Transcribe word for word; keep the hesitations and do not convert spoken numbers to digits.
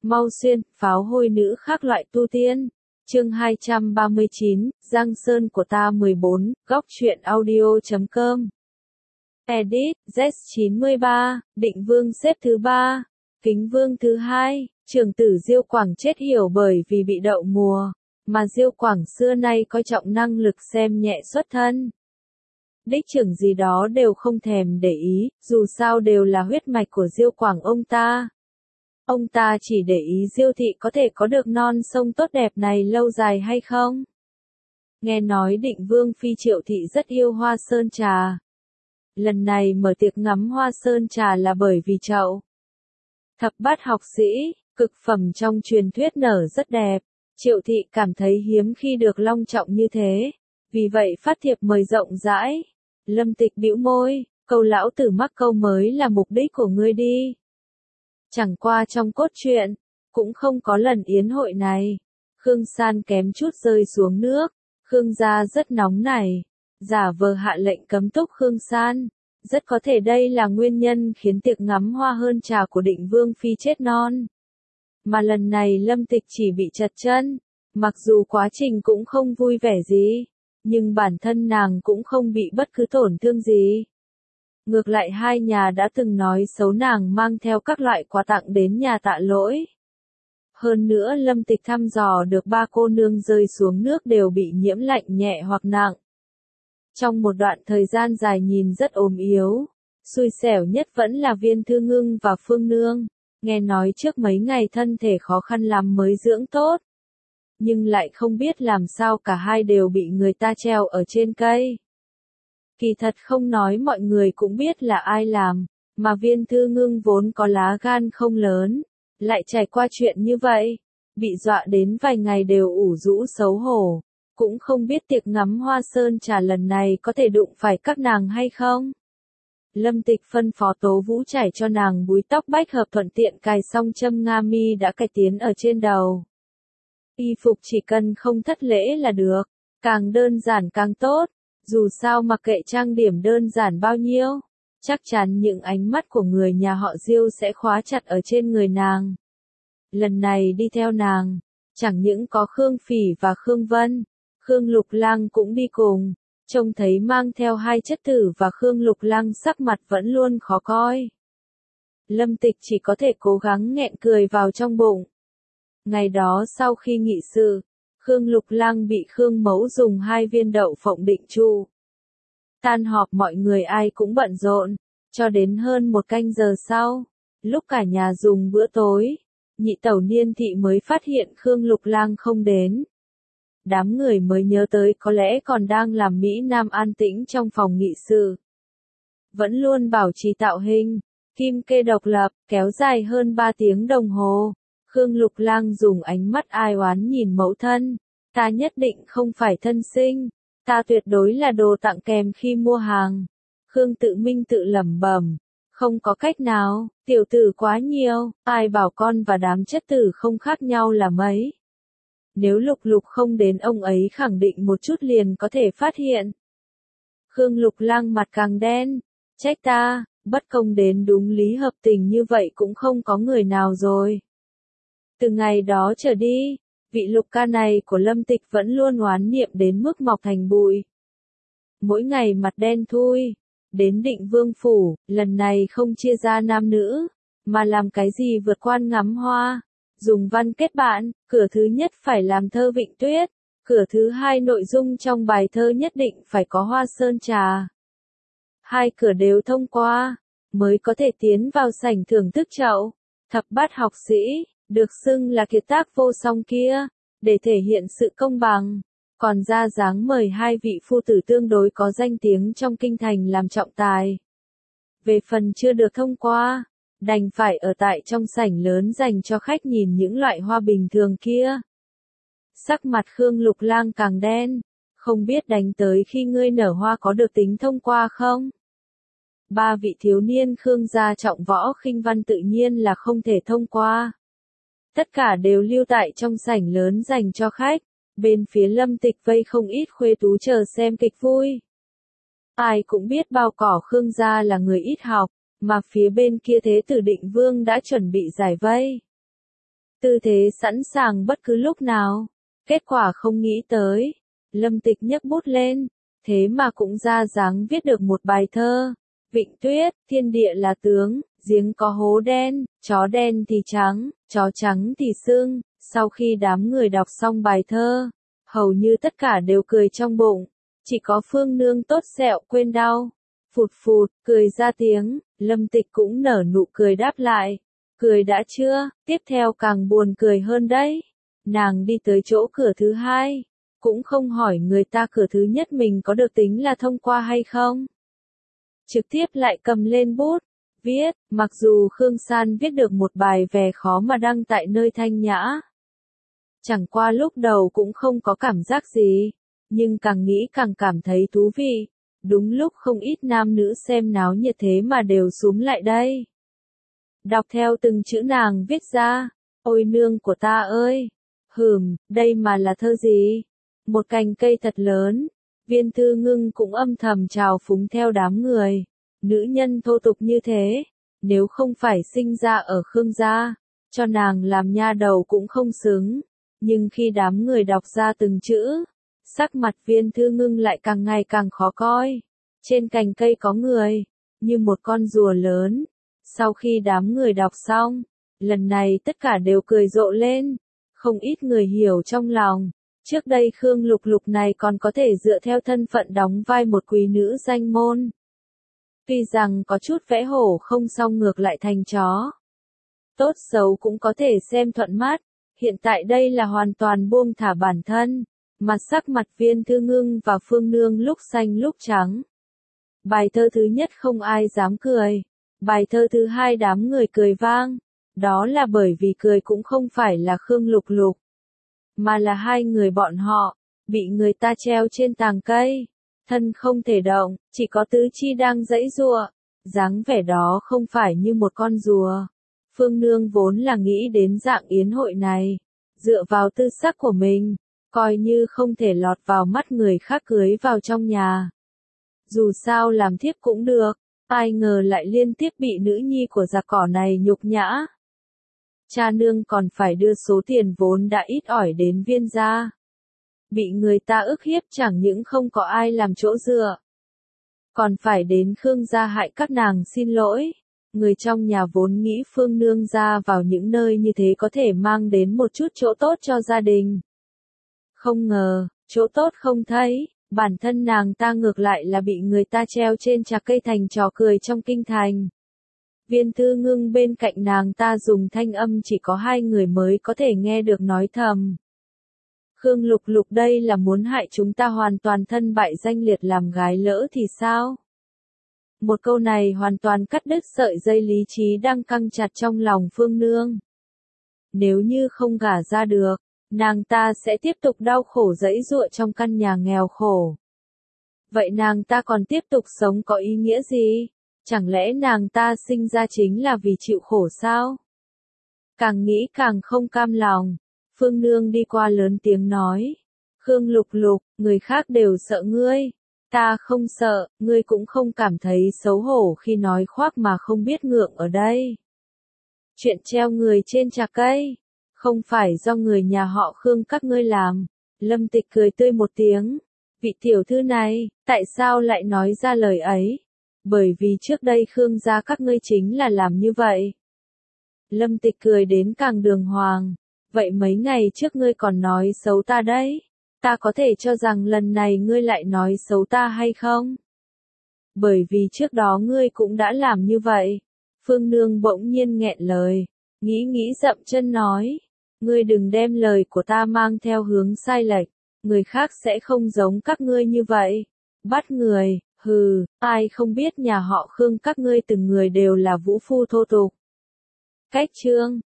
Mau xuyên, pháo hôi nữ khác loại tu tiên. Chương hai trăm ba mươi chín, Giang Sơn của ta mười bốn, góc truyện audio chấm com. Edit, Z chín mươi ba, Định Vương xếp thứ ba, Kính Vương thứ hai, trưởng tử Diêu Quảng chết hiểu bởi vì bị đậu mùa, mà Diêu Quảng xưa nay coi trọng năng lực xem nhẹ xuất thân. Đích trưởng gì đó đều không thèm để ý, dù sao đều là huyết mạch của Diêu Quảng ông ta. Ông ta chỉ để ý Diêu thị có thể có được non sông tốt đẹp này lâu dài hay không. Nghe nói Định Vương phi Triệu thị rất yêu hoa sơn trà. Lần này mở tiệc ngắm hoa sơn trà là bởi vì chậu thập bát học sĩ, cực phẩm trong truyền thuyết nở rất đẹp. Triệu thị cảm thấy hiếm khi được long trọng như thế, vì vậy phát thiệp mời rộng rãi. Lâm Tịch bĩu môi, câu lão tử mắc câu mới là mục đích của ngươi đi. Chẳng qua trong cốt truyện, cũng không có lần yến hội này. Khương San kém chút rơi xuống nước, Khương gia rất nóng nảy, giả vờ hạ lệnh cấm túc Khương San. Rất có thể đây là nguyên nhân khiến tiệc ngắm hoa hơn trà của Định Vương phi chết non. Mà lần này Lâm Tịch chỉ bị chật chân, mặc dù quá trình cũng không vui vẻ gì, nhưng bản thân nàng cũng không bị bất cứ tổn thương gì. Ngược lại hai nhà đã từng nói xấu nàng mang theo các loại quà tặng đến nhà tạ lỗi. Hơn nữa Lâm Tịch thăm dò được ba cô nương rơi xuống nước đều bị nhiễm lạnh nhẹ hoặc nặng. Trong một đoạn thời gian dài nhìn rất ốm yếu, xui xẻo nhất vẫn là Viên Thư Ngưng và Phương Nương, nghe nói trước mấy ngày thân thể khó khăn lắm mới dưỡng tốt. Nhưng lại không biết làm sao cả hai đều bị người ta treo ở trên cây. Kỳ thật không nói mọi người cũng biết là ai làm, mà Viên Thư Ngưng vốn có lá gan không lớn, lại trải qua chuyện như vậy, bị dọa đến vài ngày đều ủ rũ xấu hổ, cũng không biết tiệc ngắm hoa sơn trà lần này có thể đụng phải các nàng hay không. Lâm Tịch phân phó Tố Vũ trải cho nàng búi tóc bách hợp thuận tiện cài xong châm nga mi đã cài tiến ở trên đầu. Y phục chỉ cần không thất lễ là được, càng đơn giản càng tốt, dù sao mặc kệ trang điểm đơn giản bao nhiêu, chắc chắn những ánh mắt của người nhà họ Diêu sẽ khóa chặt ở trên người nàng. Lần này đi theo nàng, chẳng những có Khương Phỉ và Khương Vân, Khương Lục Lang cũng đi cùng, trông thấy mang theo hai chất tử và Khương Lục Lang sắc mặt vẫn luôn khó coi. Lâm Tịch chỉ có thể cố gắng nghẹn cười vào trong bụng. Ngày đó sau khi nghị sự, Khương Lục Lang bị Khương Mẫu dùng hai viên đậu phộng định trụ. Tan họp mọi người ai cũng bận rộn, cho đến hơn một canh giờ sau, lúc cả nhà dùng bữa tối, nhị tẩu Niên thị mới phát hiện Khương Lục Lang không đến. Đám người mới nhớ tới có lẽ còn đang làm Mỹ Nam an tĩnh trong phòng nghị sự. Vẫn luôn bảo trì tạo hình, kim kê độc lập, kéo dài hơn ba tiếng đồng hồ. Khương Lục Lang dùng ánh mắt ai oán nhìn mẫu thân, ta nhất định không phải thân sinh, ta tuyệt đối là đồ tặng kèm khi mua hàng. Khương Tự Minh tự lẩm bẩm, không có cách nào, tiểu tử quá nhiều, ai bảo con và đám chất tử không khác nhau là mấy. Nếu Lục Lục không đến ông ấy khẳng định một chút liền có thể phát hiện. Khương Lục Lang mặt càng đen, trách ta, bất công đến đúng lý hợp tình như vậy cũng không có người nào rồi. Từ ngày đó trở đi, vị Lục ca này của Lâm Tịch vẫn luôn oán niệm đến mức mọc thành bụi. Mỗi ngày mặt đen thui, đến Định Vương phủ, lần này không chia ra nam nữ, mà làm cái gì vượt quan ngắm hoa, dùng văn kết bạn, cửa thứ nhất phải làm thơ Vịnh Tuyết, cửa thứ hai nội dung trong bài thơ nhất định phải có hoa sơn trà. Hai cửa đều thông qua, mới có thể tiến vào sảnh thưởng thức chậu thập bát học sĩ, được xưng là kiệt tác vô song kia, để thể hiện sự công bằng, còn ra dáng mời hai vị phu tử tương đối có danh tiếng trong kinh thành làm trọng tài. Về phần chưa được thông qua, đành phải ở tại trong sảnh lớn dành cho khách nhìn những loại hoa bình thường kia. Sắc mặt Khương Lục Lang càng đen, không biết đánh tới khi ngươi nở hoa có được tính thông qua không? Ba vị thiếu niên Khương gia trọng võ khinh văn tự nhiên là không thể thông qua. Tất cả đều lưu tại trong sảnh lớn dành cho khách, bên phía Lâm Tịch vây không ít khuê tú chờ xem kịch vui. Ai cũng biết bao cỏ Khương gia là người ít học, mà phía bên kia thế tử Định Vương đã chuẩn bị giải vây. tư thế sẵn sàng bất cứ lúc nào. Kết quả không nghĩ tới, Lâm Tịch nhấc bút lên, thế mà cũng ra dáng viết được một bài thơ. Vịnh Tuyết, thiên địa là tướng, giếng có hố đen, chó đen thì trắng, chó trắng thì sưng. Sau khi đám người đọc xong bài thơ, hầu như tất cả đều cười trong bụng, chỉ có Phương Nương tốt sẹo quên đau. Phụt phụt, cười ra tiếng, Lâm Tịch cũng nở nụ cười đáp lại. Cười đã chưa, tiếp theo càng buồn cười hơn đấy. Nàng đi tới chỗ cửa thứ hai, cũng không hỏi người ta cửa thứ nhất mình có được tính là thông qua hay không. Trực tiếp lại cầm lên bút, viết, mặc dù Khương San viết được một bài về khó mà đăng tại nơi thanh nhã. Chẳng qua lúc đầu cũng không có cảm giác gì, nhưng càng nghĩ càng cảm thấy thú vị. Đúng lúc không ít nam nữ xem náo nhiệt thế mà đều xúm lại đây. Đọc theo từng chữ nàng viết ra, ôi nương của ta ơi, hừm, đây mà là thơ gì? Một cành cây thật lớn, Viên Thư Ngưng cũng âm thầm trào phúng theo đám người. Nữ nhân thô tục như thế, nếu không phải sinh ra ở Khương gia, cho nàng làm nha đầu cũng không xứng. Nhưng khi đám người đọc ra từng chữ, sắc mặt Viên Thư Ngưng lại càng ngày càng khó coi. Trên cành cây có người, như một con rùa lớn. Sau khi đám người đọc xong, lần này tất cả đều cười rộ lên. Không ít người hiểu trong lòng. Trước đây Khương Lục Lục này còn có thể dựa theo thân phận đóng vai một quý nữ danh môn. Tuy rằng có chút vẽ hổ không xong ngược lại thành chó. Tốt xấu cũng có thể xem thuận mắt. Hiện tại đây là hoàn toàn buông thả bản thân. Mặt sắc mặt Viên Thư Ngưng và Phương Nương lúc xanh lúc trắng. Bài thơ thứ nhất không ai dám cười. Bài thơ thứ hai đám người cười vang. Đó là bởi vì cười cũng không phải là Khương Lục Lục, mà là hai người bọn họ, bị người ta treo trên tàng cây. Thân không thể động, chỉ có tứ chi đang giãy giụa. Dáng vẻ đó không phải như một con rùa. Phương Nương vốn là nghĩ đến dạng yến hội này. Dựa vào tư sắc của mình, coi như không thể lọt vào mắt người khác cưới vào trong nhà. Dù sao làm thiếp cũng được, ai ngờ lại liên tiếp bị nữ nhi của giặc cỏ này nhục nhã. Cha nương còn phải đưa số tiền vốn đã ít ỏi đến Viên gia. Bị người ta ức hiếp chẳng những không có ai làm chỗ dựa, còn phải đến Khương gia hại các nàng xin lỗi. Người trong nhà vốn nghĩ Phương Nương ra vào những nơi như thế có thể mang đến một chút chỗ tốt cho gia đình. Không ngờ, chỗ tốt không thấy, bản thân nàng ta ngược lại là bị người ta treo trên chạc cây thành trò cười trong kinh thành. Viên Thư Ngưng bên cạnh nàng ta dùng thanh âm chỉ có hai người mới có thể nghe được nói thầm. Khương Lục Lục đây là muốn hại chúng ta hoàn toàn thân bại danh liệt làm gái lỡ thì sao? Một câu này hoàn toàn cắt đứt sợi dây lý trí đang căng chặt trong lòng Phương Nương. Nếu như không gả ra được, nàng ta sẽ tiếp tục đau khổ giãy giụa trong căn nhà nghèo khổ. Vậy nàng ta còn tiếp tục sống có ý nghĩa gì? Chẳng lẽ nàng ta sinh ra chính là vì chịu khổ sao? Càng nghĩ càng không cam lòng. Phương Nương đi qua lớn tiếng nói. Khương Lục Lục, người khác đều sợ ngươi. Ta không sợ, ngươi cũng không cảm thấy xấu hổ khi nói khoác mà không biết ngượng ở đây. Chuyện treo người trên chạc cây, không phải do người nhà họ Khương các ngươi làm. Lâm Tịch cười tươi một tiếng. Vị tiểu thư này, tại sao lại nói ra lời ấy? Bởi vì trước đây Khương gia các ngươi chính là làm như vậy. Lâm Tịch cười đến càng đường hoàng. Vậy mấy ngày trước ngươi còn nói xấu ta đấy. Ta có thể cho rằng lần này ngươi lại nói xấu ta hay không? Bởi vì trước đó ngươi cũng đã làm như vậy. Phương Nương bỗng nhiên nghẹn lời. Nghĩ nghĩ dậm chân nói. Ngươi đừng đem lời của ta mang theo hướng sai lệch. Người khác sẽ không giống các ngươi như vậy. Bắt người, hừ, ai không biết nhà họ Khương các ngươi từng người đều là vũ phu thô tục. Cách chương